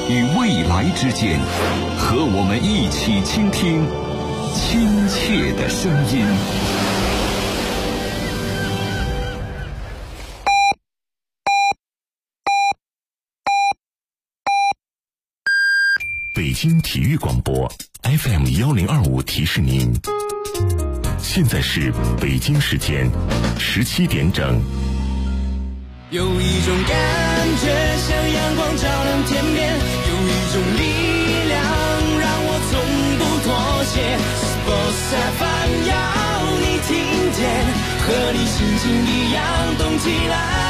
与未来之间，和我们一起倾听亲切的声音。 北京体育广播 FM1025提示您，现在是北京时间17点整。 有一种感觉像阳光照亮天边，有一种力量让我从不妥协。Sports FM 要你听见，和你心情一样动起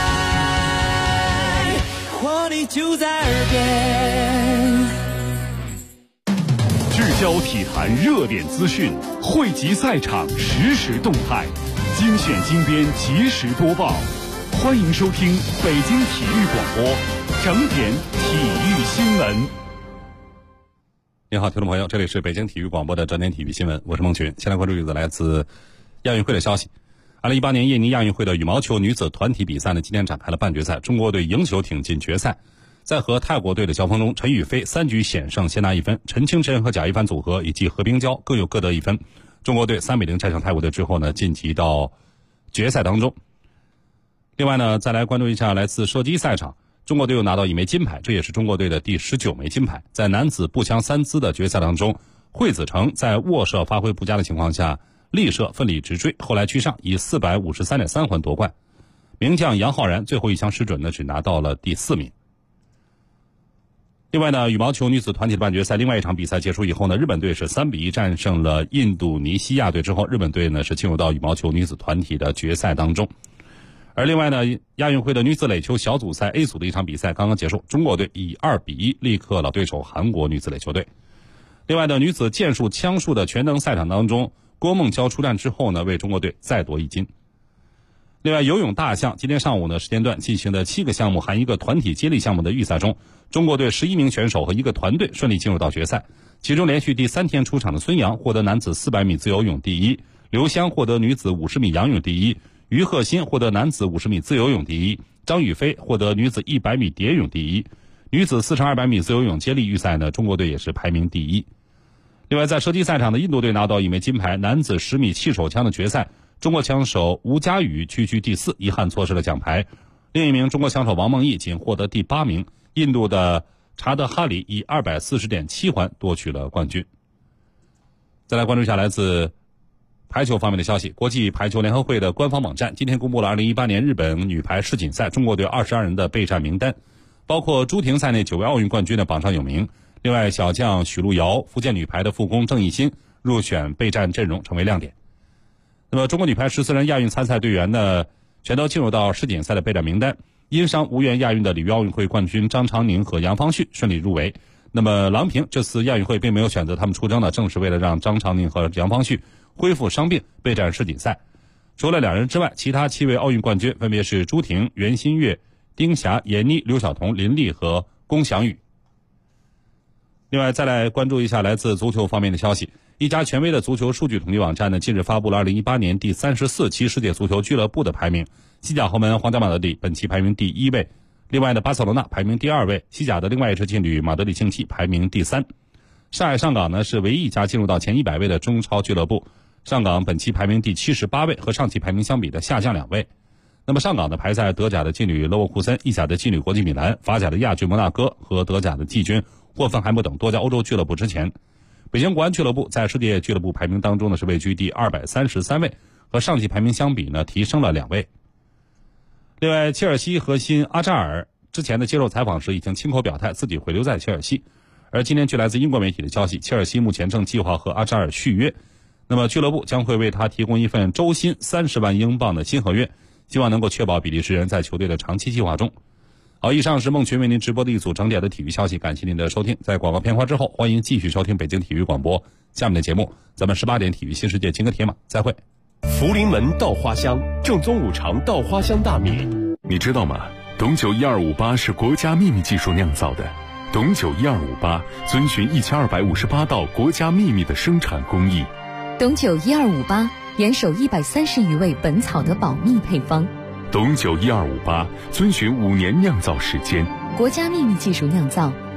来，活力就在耳边。 聚焦体坛热点资讯，汇集赛场实时动态，精选精编及时播报。欢迎收听北京体育广播整点体育新闻。 你好，听众朋友，这里是北京体育广播的整点体育新闻，我是孟群。先来关注一则来自亚运会的消息。2018年印尼亚运会的羽毛球女子团体比赛呢，今天展开了半决赛，中国队赢球挺进决赛。在和泰国队的交锋中，陈雨菲3局险胜，先拿1分，陈清晨和贾一凡组合以及何冰娇各有各得1分。中国队3-0战胜泰国队之后呢，晋级到决赛当中。另外呢，再来关注一下来自射击赛场，中国队又拿到1枚金牌，这也是中国队的第19枚金牌。在男子步枪3姿的决赛当中，惠子成在握射发挥不佳的情况下，力射奋力直追，后来居上，以453.3环夺冠。名将杨浩然最后一枪失准呢，只拿到了第4名。另外呢，羽毛球女子团体的半决赛，另外一场比赛结束以后呢，日本队是3-1战胜了印度尼西亚队之后，日本队呢是进入到羽毛球女子团体的决赛当中。而另外呢，亚运会的女子垒球小组赛 A 组的一场比赛刚刚结束，中国队以2-1力克了对手韩国女子垒球队。另外呢，女子剑术枪术的全能赛场当中，郭梦娇出战之后呢，为中国队再夺1金。另外，游泳大项今天上午呢时间段进行的7个项目含一个团体接力项目的预赛中，中国队11名选手和一个团队顺利进入到决赛。其中连续第3天出场的孙杨获得男子400米自由泳第一，刘湘获得女子50米仰泳第一，于鹤新获得男子50米自由泳第一，张雨霏获得女子100米蝶泳第一。女子4×200米自由泳接力预赛呢，中国队也是排名第一。另外，在射击赛场的印度队拿到1枚金牌，男子10米气手枪的决赛，中国枪手吴佳宇屈居第4，遗憾错失了奖牌。另一名中国枪手王梦毅仅获得第8名，印度的查德哈里以240.7环夺取了冠军。再来关注一下来自排球方面的消息，国际排球联合会的官方网站今天公布了2018年日本女排世锦赛中国队22人的备战名单，包括朱婷赛内9位奥运冠军的榜上有名。另外，小将许璐瑶、福建女排的副攻郑义欣入选备战阵容成为亮点。那么中国女排14人亚运参赛队员呢，全都进入到世锦赛的备战名单。因伤无缘亚运的里约奥运会冠军张常宁和杨方旭顺利入围。那么郎平这次亚运会并没有选择他们出征呢，正是为了让张常宁和杨方旭恢复伤病备战世锦赛。除了2人之外，其他7位奥运冠军分别是朱婷、袁心玥、丁霞、闫妮、刘晓彤、林丽和龚翔宇。另外，再来关注一下来自足球方面的消息。一家权威的足球数据统计网站呢，近日发布了2018年第34期世界足球俱乐部的排名。西甲豪门皇家马德里本期排名第1位，另外呢，巴塞罗那排名第2位，西甲的另外一支劲旅马德里竞技排名第3。上海上港呢是唯一一家进入到前100位的中超俱乐部，上港本期排名第78位，和上期排名相比的下降2位。那么上港的排在德甲的劲旅勒沃库森、意甲的劲旅国际米兰、法甲的亚军摩纳哥和德甲的季军霍芬海姆等多家欧洲俱乐部之前。北京国安俱乐部在世界俱乐部排名当中呢是位居第233位，和上期排名相比呢提升了2位。另外，切尔西核心阿扎尔之前的接受采访时已经亲口表态自己会留在切尔西。而今天据来自英国媒体的消息，切尔西目前正计划和阿扎尔续约，那么俱乐部将会为他提供一份周薪30万英镑的新合约，希望能够确保比利时人在球队的长期计划中。好，以上是孟群为您直播的一组整点的体育消息，感谢您的收听。在广告片花之后，欢迎继续收听北京体育广播下面的节目，咱们18点体育新世界金戈铁马再会。 福临门稻花香，正宗五常稻花香大米，你知道吗？董酒1258是国家秘密技术酿造的，董酒1258遵循1258道国家秘密的生产工艺。 董酒1258严守130余味本草的保密配方。 董酒1258遵循5年酿造时间， 国家秘密技术酿造，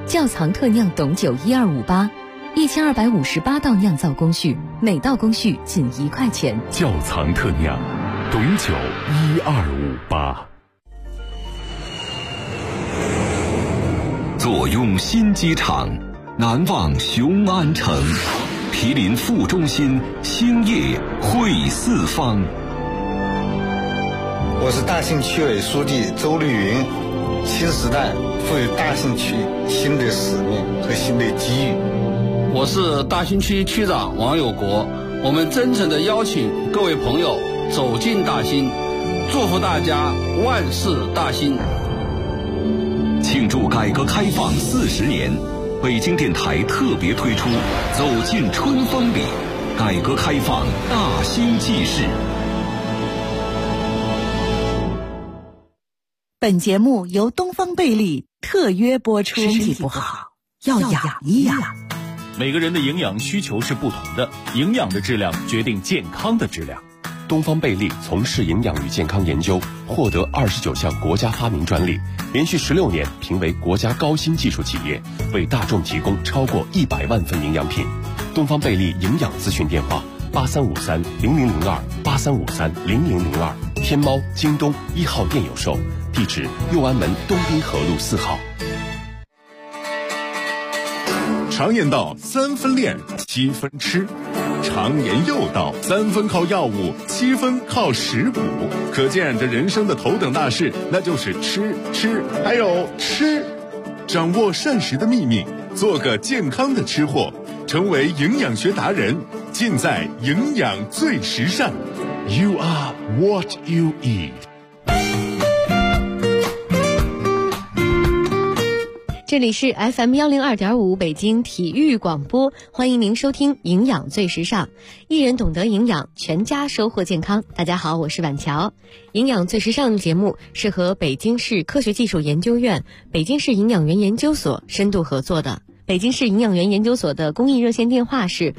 窖藏特酿董酒1258，1258道酿造工序，每道工序仅1块钱。 窖藏特酿董酒1258。 坐拥新机场，难忘雄安城，毗邻副中心，兴业汇四方。 我是大兴区委书记周绿云。新时代赋予大兴区新的使命和新的机遇。 我是大兴区区长王有国，我们真诚地邀请各位朋友走进大兴，祝福大家万事大兴。 庆祝改革开放40年，北京电台特别推出《走进春风里》，改革开放大兴纪事。 本节目由东方贝利特约播出。身体不好要养一养。 每个人的营养需求是不同的，营养的质量决定健康的质量。 东方贝利从事营养与健康研究，获得29项国家发明专利，连续16年评为国家高新技术企业，为大众提供超过100万份营养品。东方贝利营养咨询电话83530002，83530002，天猫、京东1号店有售，地址右安门东滨河路4号。 常言道3分练7分吃，常言又道3分靠药物7分靠食补，可见这人生的头等大事那就是吃还有吃。掌握膳食的秘密，做个健康的吃货，成为营养学达人，尽在营养最时尚。 You are what you eat。 这里是 FM102.5 北京体育广播，欢迎您收听营养最时尚，一人懂得营养，全家收获健康。大家好，我是婉乔。营养最时尚节目是和北京市科学技术研究院、北京市营养园研究所深度合作的。北京市营养园研究所的公益热线电话是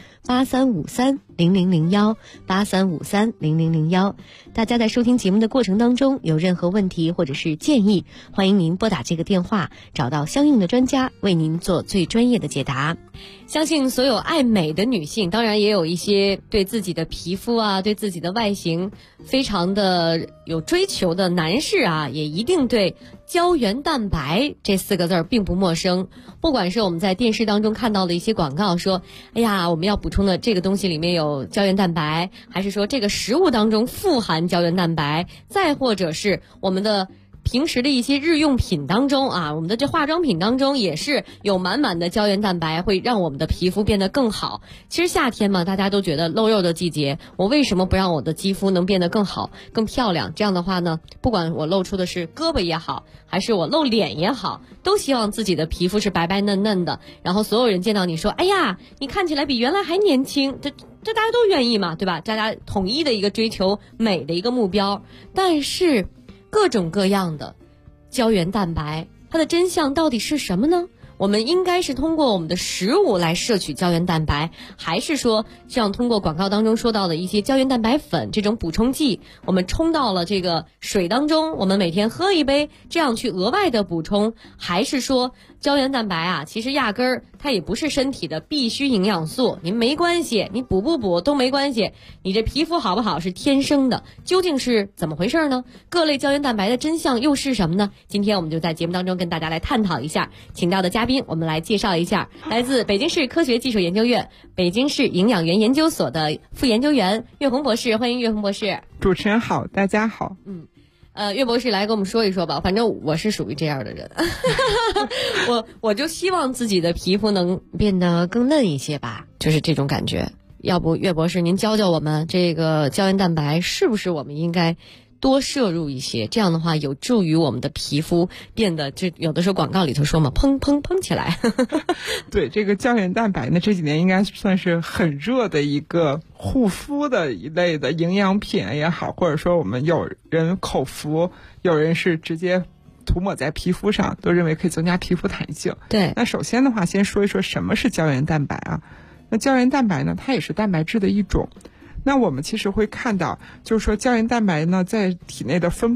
83530001，83530001。大家在收听节目的过程当中有任何问题或者是建议，欢迎您拨打这个电话，找到相应的专家为您做最专业的解答。相信所有爱美的女性，当然也有一些对自己的皮肤啊，对自己的外形非常的有追求的男士啊，也一定对胶原蛋白这4个字并不陌生。不管是我们在电视当中看到的一些广告说，哎呀，我们要补充的这个东西里面有胶原蛋白，还是说这个食物当中富含胶原蛋白，再或者是我们的平时的一些日用品当中啊，我们的这化妆品当中也是有满满的胶原蛋白，会让我们的皮肤变得更好。其实夏天嘛，大家都觉得露肉的季节，我为什么不让我的肌肤能变得更好更漂亮？这样的话呢，不管我露出的是胳膊也好，还是我露脸也好，都希望自己的皮肤是白白嫩嫩的，然后所有人见到你说，哎呀，你看起来比原来还年轻，这大家都愿意嘛，对吧？大家统一的一个追求美的一个目标。但是各种各样的胶原蛋白，它的真相到底是什么呢？我们应该是通过我们的食物来摄取胶原蛋白，还是说像通过广告当中说到的一些胶原蛋白粉这种补充剂，我们冲到了这个水当中，我们每天喝一杯，这样去额外的补充？还是说胶原蛋白啊，其实压根儿它也不是身体的必需营养素，你没关系，你补不补都没关系，你这皮肤好不好是天生的，究竟是怎么回事呢？各类胶原蛋白的真相又是什么呢？今天我们就在节目当中跟大家来探讨一下，请到的嘉宾我们来介绍一下，来自北京市科学技术研究院、北京市营养园研究所的副研究员岳红博士，欢迎岳红博士。 主持人好，大家好。 岳博士来跟我们说一说吧，反正我是属于这样的人我就希望自己的皮肤能变得更嫩一些吧，就是这种感觉。要不岳博士您教教我们，这个胶原蛋白是不是我们应该多摄入一些，这样的话有助于我们的皮肤变得，就有的时候广告里头说嘛，砰砰砰起来对，这个胶原蛋白呢，这几年应该算是很热的一个护肤的一类的营养品也好，或者说我们有人口服，有人是直接涂抹在皮肤上，都认为可以增加皮肤弹性。 对， 那首先的话先说一说什么是胶原蛋白啊。那胶原蛋白呢，它也是蛋白质的一种。那我们其实会看到，就是说胶原蛋白呢在体内的分布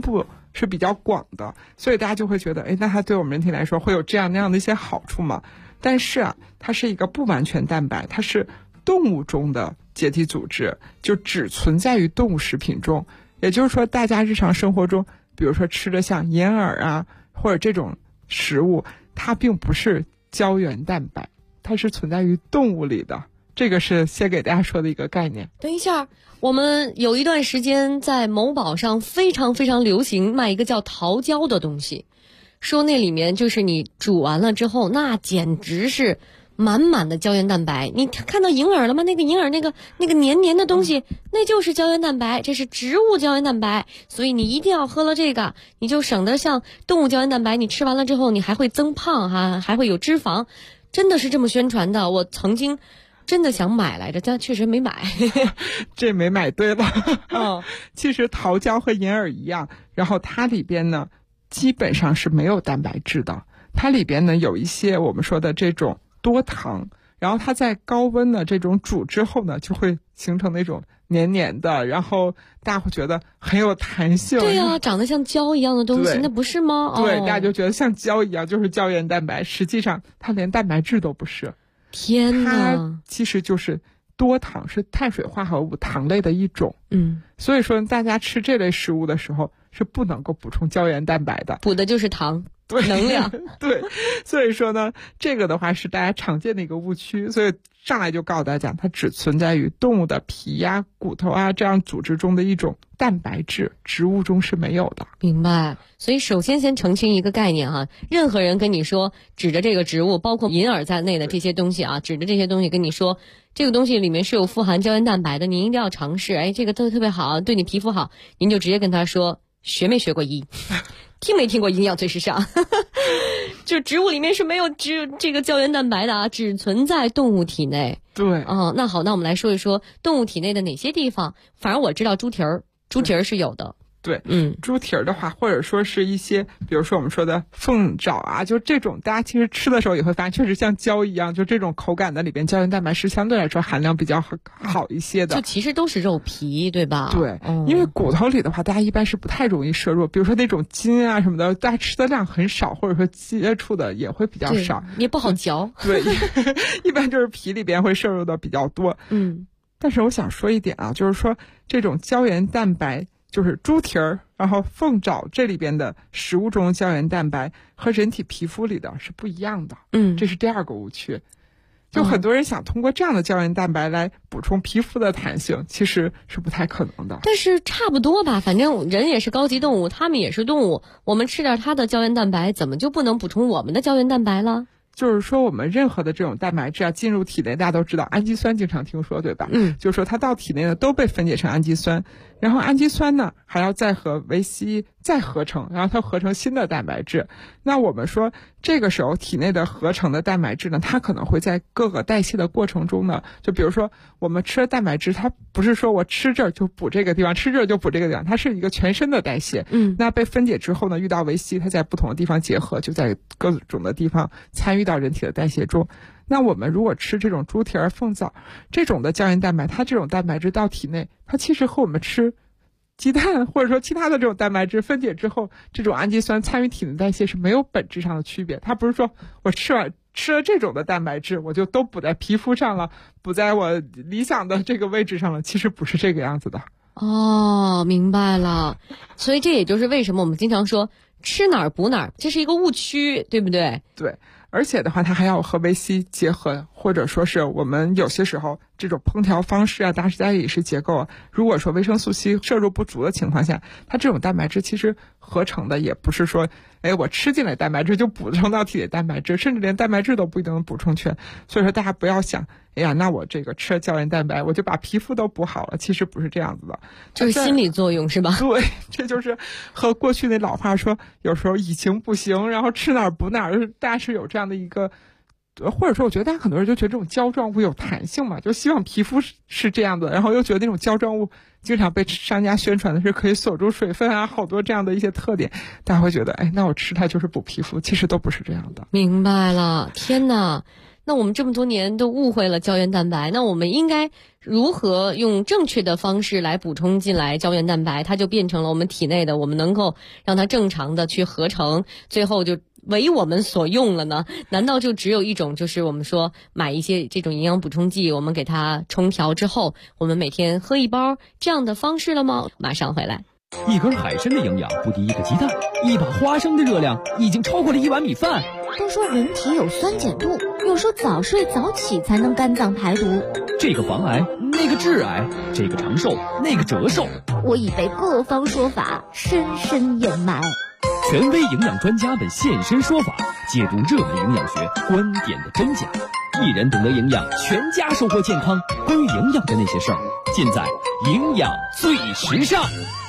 是比较广的，所以大家就会觉得，那它对我们人体来说会有这样那样的一些好处吗？但是啊，它是一个不完全蛋白，它是动物中的结缔组织，就只存在于动物食品中。也就是说，大家日常生活中，比如说吃的像银耳啊，或者这种食物，它并不是胶原蛋白，它是存在于动物里的。这个是先给大家说的一个概念。 等一下，我们有一段时间在某宝上非常非常流行卖一个叫桃胶的东西，说那里面就是你煮完了之后，那简直是满满的胶原蛋白。你看到银耳了吗？那个银耳那个黏黏的东西，那就是胶原蛋白，这是植物胶原蛋白。所以你一定要喝了这个，你就省得像动物胶原蛋白，你吃完了之后你还会增胖还会有脂肪。真的是这么宣传的，我曾经真的想买来着，但确实没买。 这没买对了。其实桃胶和银耳一样，然后它里边呢基本上是没有蛋白质的，它里边呢有一些我们说的这种多糖，然后它在高温的这种煮之后呢，就会形成那种黏黏的，然后大家会觉得很有弹性。 对啊，长得像胶一样的东西，那不是吗？ 对，大家就觉得像胶一样，就是胶原蛋白，实际上它连蛋白质都不是。 天哪！ 它其实就是多糖，是碳水化合物糖类的一种。所以说大家吃这类食物的时候是不能够补充胶原蛋白的， 补的就是糖。 对， 能量。 对，所以说呢，这个的话是大家常见的一个误区，所以上来就告诉大家，它只存在于动物的皮呀、骨头啊这样组织中的一种蛋白质，植物中是没有的。 明白。所以首先先澄清一个概念任何人跟你说指着这个植物，包括银耳在内的这些东西指着这些东西跟你说这个东西里面是有富含胶原蛋白的，您一定要尝试，这个特别好，对你皮肤好，您就直接跟他说学没学过医。听没听过营养最时尚？就植物里面是没有这个胶原蛋白的只存在动物体内。 对。 那好，那我们来说一说动物体内的哪些地方。反正我知道猪蹄儿是有的。 对，猪蹄儿的话，或者说是一些，比如说我们说的凤爪啊，就这种，大家其实吃的时候也会发现，确实像胶一样，就这种口感的里边，胶原蛋白是相对来说含量比较好一些的。 就其实都是肉皮，对吧？ 对，因为骨头里的话，大家一般是不太容易摄入，比如说那种筋啊什么的，大家吃的量很少，或者说接触的也会比较少， 也不好嚼。 对，一般就是皮里边会摄入的比较多。但是我想说一点就是说这种胶原蛋白。就是猪蹄儿，然后凤爪这里边的食物中胶原蛋白和人体皮肤里的是不一样的。这是第二个误区。就很多人想通过这样的胶原蛋白来补充皮肤的弹性，其实是不太可能的。 但是差不多吧，反正人也是高级动物，他们也是动物，我们吃点它的胶原蛋白，怎么就不能补充我们的胶原蛋白了？ 就是说我们任何的这种蛋白质进入体内，大家都知道氨基酸经常听说，对吧？就是说它到体内呢都被分解成氨基酸，然后氨基酸呢还要再和维 C 再合成，然后它合成新的蛋白质。那我们说这个时候体内的合成的蛋白质呢，它可能会在各个代谢的过程中呢，就比如说我们吃的蛋白质，它不是说我吃这儿就补这个地方，吃这儿就补这个地方，它是一个全身的代谢。那被分解之后呢，遇到维 C，它在不同的地方结合，就在各种的地方参与到人体的代谢中。那我们如果吃这种猪蹄儿、凤枣这种的胶原蛋白，它这种蛋白质到体内，它其实和我们吃鸡蛋或者说其他的这种蛋白质分解之后，这种氨基酸参与体内代谢是没有本质上的区别。它不是说我吃了这种的蛋白质，我就都补在皮肤上了，补在我理想的这个位置上了，其实不是这个样子的。 明白了。所以这也就是为什么我们经常说吃哪儿补哪儿，这是一个误区，对不对？ 对。而且的话，它还要和维 C 结合，或者说是我们有些时候这种烹调方式大家饮食结构如果说维生素 C 摄入不足的情况下，它这种蛋白质其实合成的也不是说我吃进来蛋白质就补充到体内蛋白质，甚至连蛋白质都不一定能补充全。所以说大家不要想那我这个吃了胶原蛋白我就把皮肤都补好了，其实不是这样子的， 就是心理作用是吧？ 对，这就是和过去那老话说有时候以形补形，然后吃哪儿补哪儿，大家是有这样的一个，或者说我觉得大家很多人就觉得这种胶状物有弹性嘛，就希望皮肤是这样的，然后又觉得那种胶状物经常被商家宣传的是可以锁住水分好多这样的一些特点，大家会觉得那我吃它就是补皮肤，其实都不是这样的。 明白了。天哪， 那我们这么多年都误会了胶原蛋白，那我们应该如何用正确的方式来补充进来胶原蛋白，它就变成了我们体内的，我们能够让它正常的去合成，最后就为我们所用了呢？难道就只有一种，就是我们说买一些这种营养补充剂，我们给它冲调之后，我们每天喝一包这样的方式了吗？马上回来。 一根海参的营养不敌一个鸡蛋，一把花生的热量已经超过了一碗米饭。 都说人体有酸碱度，又说早睡早起才能肝脏排毒。 这个防癌，那个致癌，这个长寿，那个折寿。 我已被各方说法深深掩埋。 权威营养专家们现身说法，解读热门营养学观点的真假。一人懂得营养，全家收获健康。关于营养的那些事儿，尽在营养最时尚。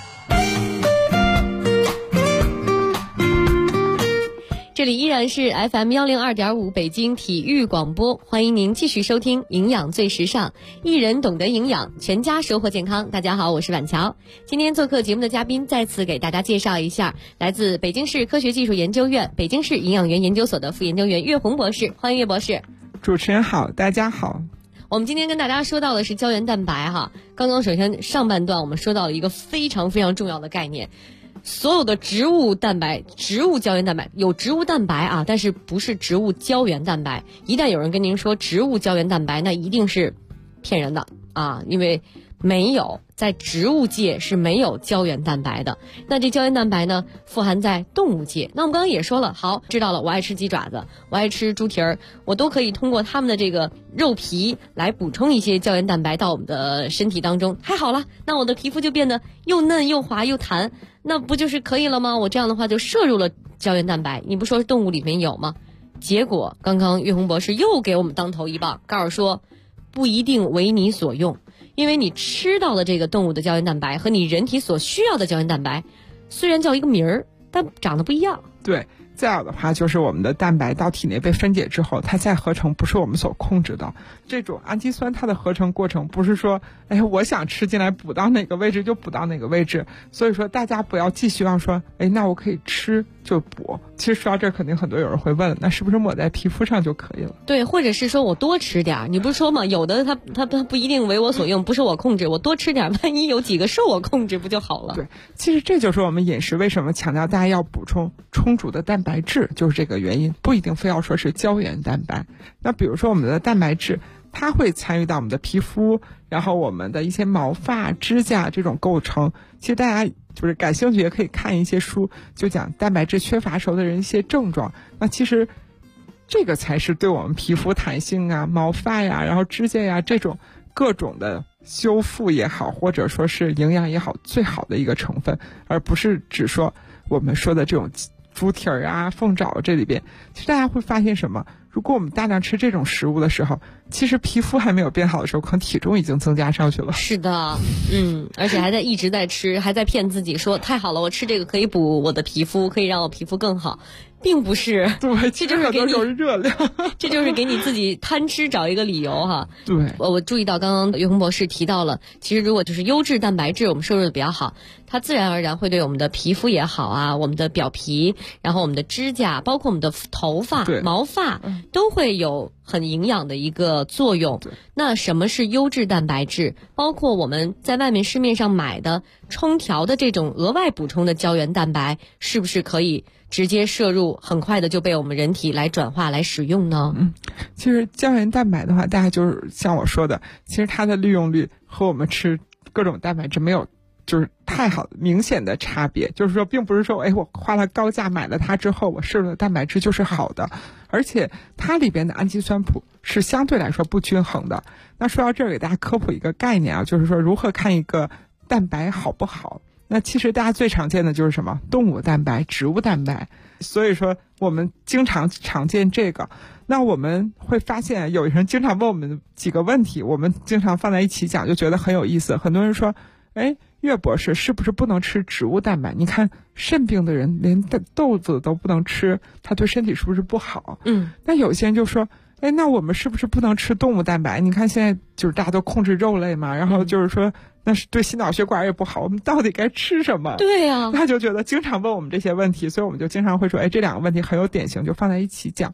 这里依然是 FM102.5 北京体育广播，欢迎您继续收听营养最时尚，一人懂得营养，全家收获健康。大家好，我是婉乔。今天做客节目的嘉宾再次给大家介绍一下，来自北京市科学技术研究院北京市营养园研究所的副研究员岳红博士，欢迎岳博士。 主持人好，大家好。 我们今天跟大家说到的是胶原蛋白哈。刚刚首先上半段我们说到了一个非常非常重要的概念，所有的植物蛋白、植物胶原蛋白有植物蛋白啊，但是不是植物胶原蛋白。一旦有人跟您说植物胶原蛋白，那一定是骗人的啊，因为没有，在植物界是没有胶原蛋白的。那这胶原蛋白呢，富含在动物界。那我们刚刚也说了，好，知道了，我爱吃鸡爪子，我爱吃猪蹄儿，我都可以通过它们的这个肉皮来补充一些胶原蛋白到我们的身体当中。太好了，那我的皮肤就变得又嫩又滑又弹，那不就是可以了吗？我这样的话就摄入了胶原蛋白。你不说动物里面有吗？结果刚刚岳红博士又给我们当头一棒，告诉说不一定为你所用。因为你吃到了这个动物的胶原蛋白和你人体所需要的胶原蛋白，虽然叫一个名儿，但长得不一样。 对，再有的话就是我们的蛋白到体内被分解之后，它再合成不是我们所控制的。这种氨基酸它的合成过程不是说，哎，我想吃进来补到哪个位置就补到哪个位置。所以说大家不要寄希望说，哎，那我可以吃就补。其实说到这儿，肯定很多有人会问，那是不是抹在皮肤上就可以了？ 对，或者是说我多吃点，你不是说嘛，有的它不一定为我所用，不是我控制，我多吃点，万一有几个受我控制不就好了？ 对，其实这就是我们饮食为什么强调大家要补充充足的蛋白质，就是这个原因，不一定非要说是胶原蛋白。那比如说我们的蛋白质，它会参与到我们的皮肤，然后我们的一些毛发、指甲这种构成。其实大家就是感兴趣也可以看一些书，就讲蛋白质缺乏时候的人一些症状。那其实这个才是对我们皮肤弹性啊、毛发呀、然后指甲呀这种各种的修复也好，或者说是营养也好，最好的一个成分，而不是只说我们说的这种猪蹄儿啊、凤爪这里边。其实大家会发现什么？如果我们大量吃这种食物的时候，其实皮肤还没有变好的时候，可能体重已经增加上去了。 是的，而且还在一直在吃，还在骗自己说太好了，我吃这个可以补我的皮肤，可以让我皮肤更好。并不是， 对， 这就是给你热量， 这就是给你自己贪吃找一个理由哈。 对， 我注意到刚刚岳红博士提到了，其实如果就是优质蛋白质我们摄入的比较好，它自然而然会对我们的皮肤也好啊，我们的表皮，然后我们的指甲，包括我们的头发、毛发，都会有很营养的一个作用。那什么是优质蛋白质？包括我们在外面市面上买的冲调的这种额外补充的胶原蛋白，是不是可以直接摄入，很快的就被我们人体来转化来使用呢？ 其实胶原蛋白的话，大家就是像我说的，其实它的利用率和我们吃各种蛋白质没有就是太好明显的差别。就是说并不是说我花了高价买了它之后，我摄入的蛋白质就是好的，而且它里边的氨基酸谱是相对来说不均衡的。那说到这儿，给大家科普一个概念啊，就是说如何看一个蛋白好不好。那其实大家最常见的就是什么？动物蛋白、植物蛋白。所以说我们经常见这个。那我们会发现有人经常问我们几个问题，我们经常放在一起讲，就觉得很有意思。很多人说，岳博士是不是不能吃植物蛋白？你看肾病的人连豆子都不能吃，他对身体是不是不好？那有些人就说，那我们是不是不能吃动物蛋白？你看现在就是大家都控制肉类嘛，然后就是说那是对心脑血管也不好，我们到底该吃什么？ 对呀， 他就觉得经常问我们这些问题，所以我们就经常会说，这两个问题很有典型，就放在一起讲。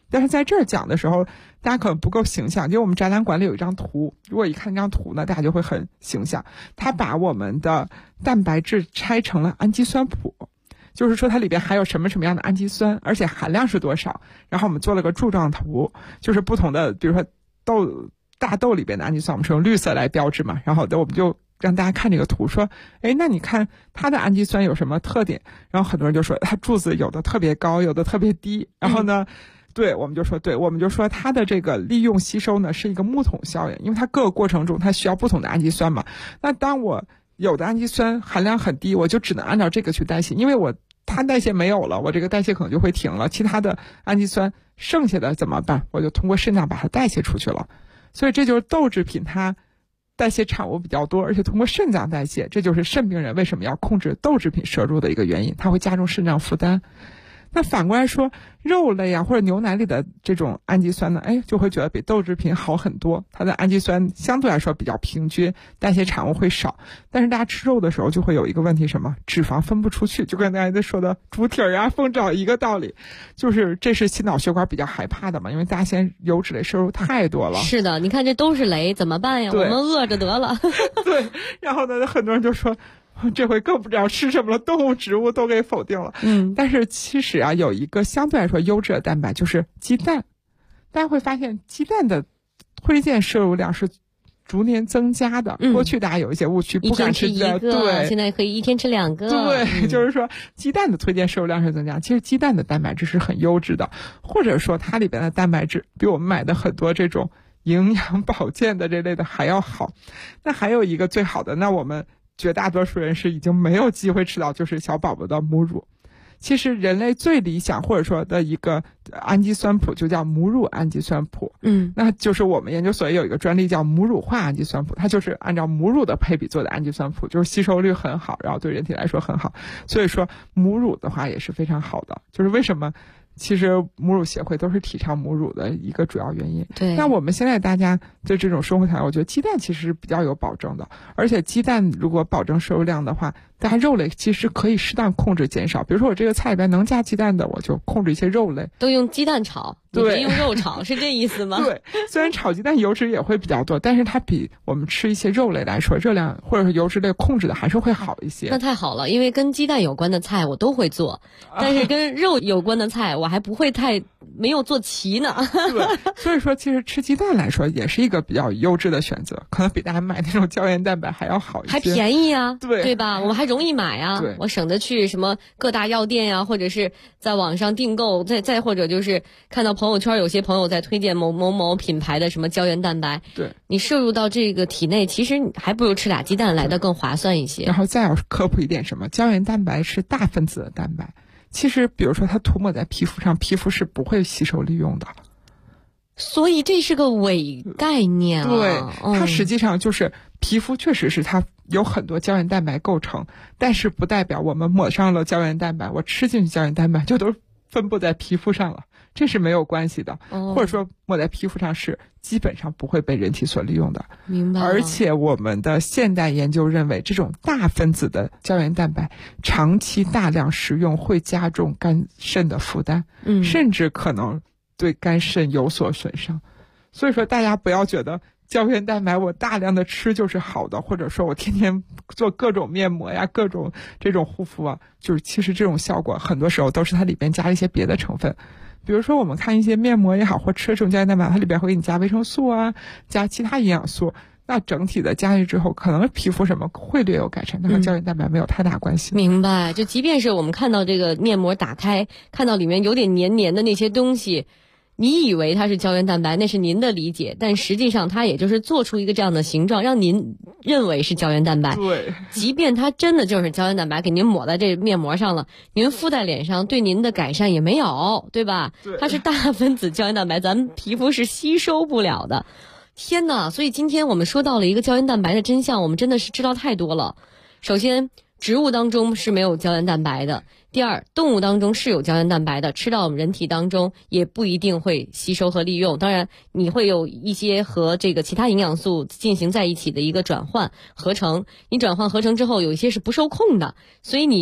但是在这儿讲的时候，大家可能不够形象，就我们展览馆里有一张图，如果一看这张图呢，大家就会很形象。它把我们的蛋白质拆成了氨基酸谱，就是说它里边含有什么什么样的氨基酸，而且含量是多少。然后我们做了个柱状图，就是不同的，比如说大豆里边的氨基酸，我们是用绿色来标志嘛，然后我们就让大家看这个图，说，那你看它的氨基酸有什么特点？然后很多人就说它柱子有的特别高，有的特别低。然后呢，我们就说它的这个利用吸收呢是一个木桶效应，因为它各个过程中它需要不同的氨基酸嘛。那当我有的氨基酸含量很低，我就只能按照这个去代谢，因为它代谢没有了，我这个代谢可能就会停了，其他的氨基酸剩下的怎么办？我就通过肾脏把它代谢出去了。所以这就是豆制品它代谢产物比较多，而且通过肾脏代谢，这就是肾病人为什么要控制豆制品摄入的一个原因，它会加重肾脏负担。那反过来说，肉类啊或者牛奶里的这种氨基酸呢，就会觉得比豆制品好很多，它的氨基酸相对来说比较平均，代谢产物会少。但是大家吃肉的时候就会有一个问题，什么？脂肪分不出去，就跟大家在说的猪蹄啊、凤爪一个道理，就是这是心脑血管比较害怕的嘛，因为大家现在油脂类摄入太多了。 是的，你看这都是雷，怎么办呀？我们饿着得了。 对，然后呢，很多人就说，这回更不知道吃什么了，动物植物都给否定了。但是其实啊，有一个相对来说优质的蛋白就是鸡蛋。大家会发现鸡蛋的推荐摄入量是逐年增加的。过去大家有一些误区，不敢吃一个，对，现在可以一天吃2个。 对，就是说鸡蛋的推荐摄入量是增加。其实鸡蛋的蛋白质是很优质的，或者说它里边的蛋白质比我们买的很多这种营养保健的这类的还要好。那还有一个最好的，那我们绝大多数人是已经没有机会吃到，就是小宝宝的母乳。其实人类最理想或者说的一个氨基酸谱就叫母乳氨基酸谱。那就是我们研究所有一个专利叫母乳化氨基酸谱，它就是按照母乳的配比做的氨基酸谱，就是吸收率很好，然后对人体来说很好。所以说母乳的话也是非常好的，就是为什么其实母乳协会都是提倡母乳的一个主要原因。 对， 那我们现在大家对这种生活条件，我觉得鸡蛋其实是比较有保证的，而且鸡蛋如果保证摄入量的话，大家肉类其实可以适当控制减少。比如说我这个菜里边能加鸡蛋的，我就控制一些肉类， 都用鸡蛋炒，你别用肉炒，是这意思吗？ 对，虽然炒鸡蛋油脂也会比较多，但是它比我们吃一些肉类来说，热量或者是油脂类控制的还是会好一些。 那太好了，因为跟鸡蛋有关的菜我都会做，但是跟肉有关的菜我还不会没有做齐呢。 对，所以说其实吃鸡蛋来说也是一个比较优质的选择，可能比大家买那种胶原蛋白还要好一些， 还便宜啊， 对吧？我们还容易买啊，我省得去什么各大药店呀，或者是在网上订购，再或者就是看到朋友圈有些朋友在推荐某某某品牌的什么胶原蛋白， 对， 你摄入到这个体内，其实还不如吃俩鸡蛋来的更划算一些。 然后再要科普一点，什么胶原蛋白是大分子的蛋白，其实比如说它涂抹在皮肤上，皮肤是不会吸收利用的， 所以这是个伪概念啊。 对，它实际上就是皮肤确实是它有很多胶原蛋白构成，但是不代表我们抹上了胶原蛋白，我吃进去胶原蛋白就都分布在皮肤上了，这是没有关系的。或者说抹在皮肤上是基本上不会被人体所利用的。 明白。 而且我们的现代研究认为，这种大分子的胶原蛋白长期大量食用会加重肝肾的负担，甚至可能对肝肾有所损伤。所以说大家不要觉得胶原蛋白我大量的吃就是好的，或者说我天天做各种面膜呀，各种这种护肤啊，就是其实这种效果很多时候都是它里边加了一些别的成分。比如说我们看一些面膜也好，或吃这种胶原蛋白，它里边会给你加维生素啊，加其他营养素，那整体的加进去之后，可能皮肤什么会略有改善，但和胶原蛋白没有太大关系。 明白。就即便是我们看到这个面膜打开，看到里面有点黏黏的那些东西，你以为它是胶原蛋白，那是您的理解，但实际上它也就是做出一个这样的形状，让您认为是胶原蛋白。 对， 即便它真的就是胶原蛋白，给您抹在这面膜上了，您敷在脸上，对您的改善也没有，对吧？ 对， 它是大分子胶原蛋白，咱们皮肤是吸收不了的。天哪！所以今天我们说到了一个胶原蛋白的真相，我们真的是知道太多了。首先，植物当中是没有胶原蛋白的。第二，动物当中是有胶原蛋白的，吃到我们人体当中也不一定会吸收和利用。当然，你会有一些和这个其他营养素进行在一起的一个转换合成。你转换合成之后，有一些是不受控的，所以你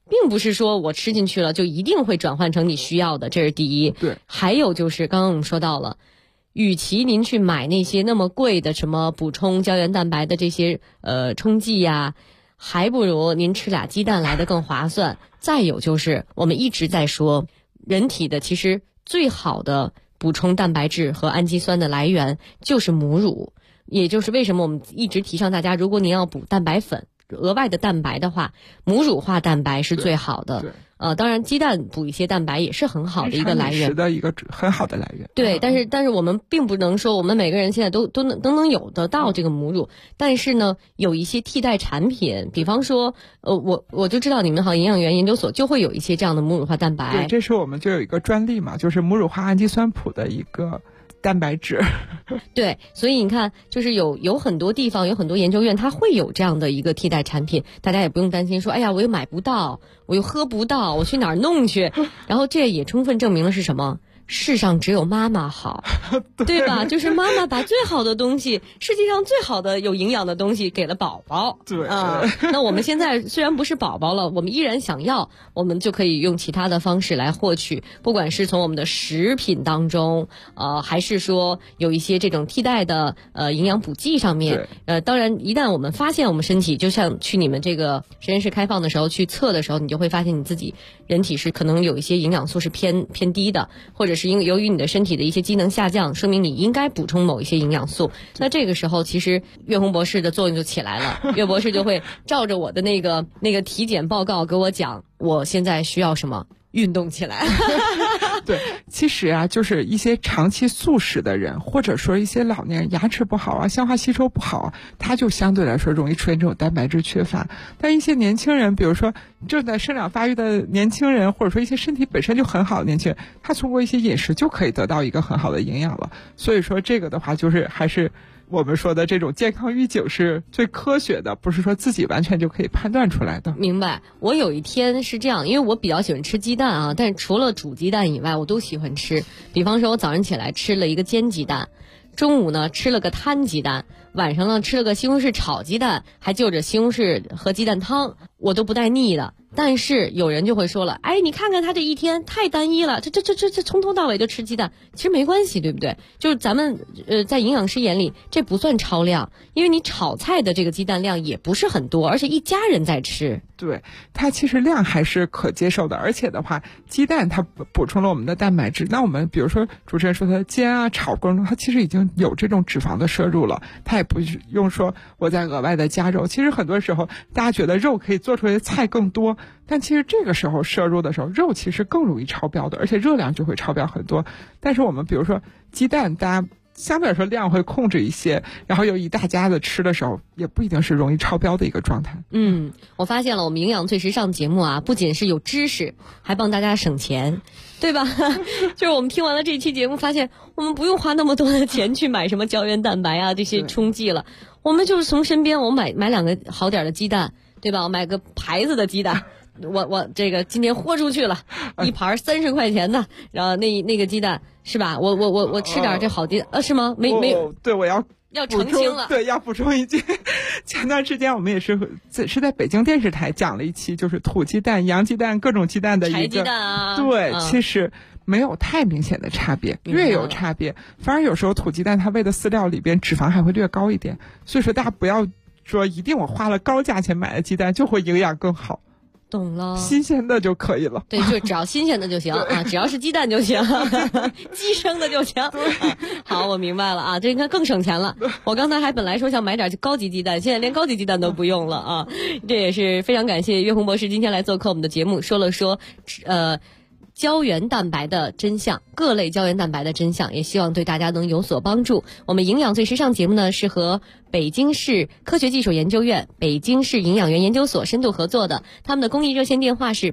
并不是说我吃进去了就一定会转换成你需要的，这是第一。 对， 还有就是刚刚我们说到了，与其您去买那些那么贵的什么补充胶原蛋白的这些冲剂呀，还不如您吃俩鸡蛋来的更划算。再有就是我们一直在说，人体的其实最好的补充蛋白质和氨基酸的来源就是母乳，也就是为什么我们一直提倡大家，如果您要补蛋白粉额外的蛋白的话，母乳化蛋白是最好的。当然鸡蛋补一些蛋白也是很好的一个来源， 的一个很好的来源。 对，但是我们并不能说我们每个人现在都能有得到这个母乳，但是呢，有一些替代产品，比方说，我就知道你们好像营养元研究所就会有一些这样的母乳化蛋白。 对，这是我们就有一个专利嘛，就是母乳化氨基酸谱的一个蛋白质。 对，所以你看，就是有很多地方有很多研究院，它会有这样的一个替代产品，大家也不用担心说，哎呀，我又买不到，我又喝不到，我去哪儿弄去？然后这也充分证明了是什么？世上只有妈妈好，对吧？就是妈妈把最好的东西，世界上最好的有营养的东西给了宝宝。 对啊，那我们现在虽然不是宝宝了，我们依然想要，我们就可以用其他的方式来获取，不管是从我们的食品当中，还是说有一些这种替代的营养补剂上面。当然，一旦我们发现我们身体，就像去你们这个实验室开放的时候去测的时候，你就会发现你自己人体是可能有一些营养素是偏低的，或者是由于你的身体的一些机能下降，说明你应该补充某一些营养素。那这个时候其实岳红博士的作用就起来了，岳博士就会照着我的那个体检报告给我讲，我现在需要什么，运动起来。 对，其实啊，就是一些长期素食的人，或者说一些老年人牙齿不好啊，消化吸收不好啊，他就相对来说容易出现这种蛋白质缺乏。但一些年轻人，比如说正在生长发育的年轻人，或者说一些身体本身就很好的年轻人，他通过一些饮食就可以得到一个很好的营养了。所以说这个的话，就是还是我们说的这种健康预警是最科学的，不是说自己完全就可以判断出来的。 明白。我有一天是这样，因为我比较喜欢吃鸡蛋啊，但是除了煮鸡蛋以外，我都喜欢吃。比方说我早上起来吃了一个煎鸡蛋，中午呢吃了个摊鸡蛋，晚上呢吃了个西红柿炒鸡蛋，还就着西红柿和鸡蛋汤，我都不带腻的。但是有人就会说了，哎，你看看他这一天太单一了，这从头到尾就吃鸡蛋，其实没关系，对不对？就是咱们在营养师眼里，这不算超量，因为你炒菜的这个鸡蛋量也不是很多，而且一家人在吃。 对，它其实量还是可接受的，而且的话，鸡蛋它补充了我们的蛋白质。那我们比如说主持人说它煎啊炒过程中，它其实已经有这种脂肪的摄入了，它也不用说我再额外的加肉。其实很多时候大家觉得肉可以做出来的菜更多，但其实这个时候摄入的时候，肉其实更容易超标的，而且热量就会超标很多。但是我们比如说鸡蛋，大家相对来说量会控制一些，然后有一大家子吃的时候，也不一定是容易超标的一个状态。 我发现了，我们营养最时尚节目啊，不仅是有知识，还帮大家省钱，对吧？就是我们听完了这期节目，发现我们不用花那么多的钱去买什么胶原蛋白啊这些冲剂了，我们就是从身边我买两个好点的鸡蛋，对吧？我买个牌子的鸡蛋。我这个今天豁出去了，一盘30块钱的，然后那个鸡蛋是吧？我吃点这好鸡蛋，是吗？没， 对，我要澄清了， 对，要补充一句，前段时间我们也是在北京电视台讲了一期，就是土鸡蛋、洋鸡蛋、各种鸡蛋的一个柴鸡蛋啊， 对，其实没有太明显的差别，略有差别，反而有时候土鸡蛋它喂的饲料里边脂肪还会略高一点，所以说大家不要说一定我花了高价钱买的鸡蛋就会营养更好。 懂了， 新鲜的就可以了。 对，就只要新鲜的就行啊，只要是鸡蛋就行，鸡生的就行。好，我明白了啊，这应该更省钱了。我刚才还本来说想买点高级鸡蛋，现在连高级鸡蛋都不用了啊。这也是非常感谢岳红博士今天来做客我们的节目，说了说胶原蛋白的真相，各类胶原蛋白的真相，也希望对大家能有所帮助。我们营养最时尚节目呢，是和北京市科学技术研究院、北京市营养元研究所深度合作的，他们的公益热线电话是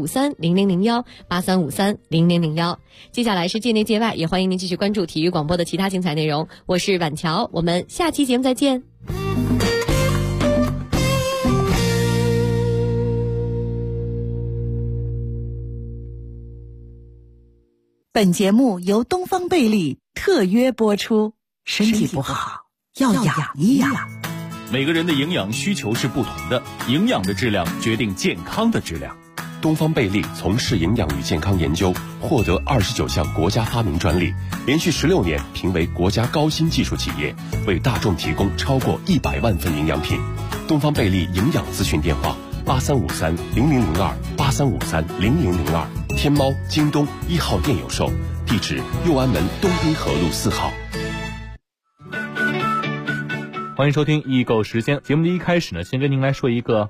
83530001，83530001。接下来是界内界外，也欢迎您继续关注体育广播的其他精彩内容。我是婉乔，我们下期节目再见。 本节目由东方贝利特约播出，身体不好要养一养。 每个人的营养需求是不同的，营养的质量决定健康的质量。 东方贝利从事营养与健康研究，获得29项国家发明专利，连续16年评为国家高新技术企业，为大众提供超过100万份营养品。东方贝利营养咨询电话83530002，83530002，天猫、京东1号店有售，地址右安门东滨河路4号。 欢迎收听易购时间节目的一开始呢，先跟您来说一个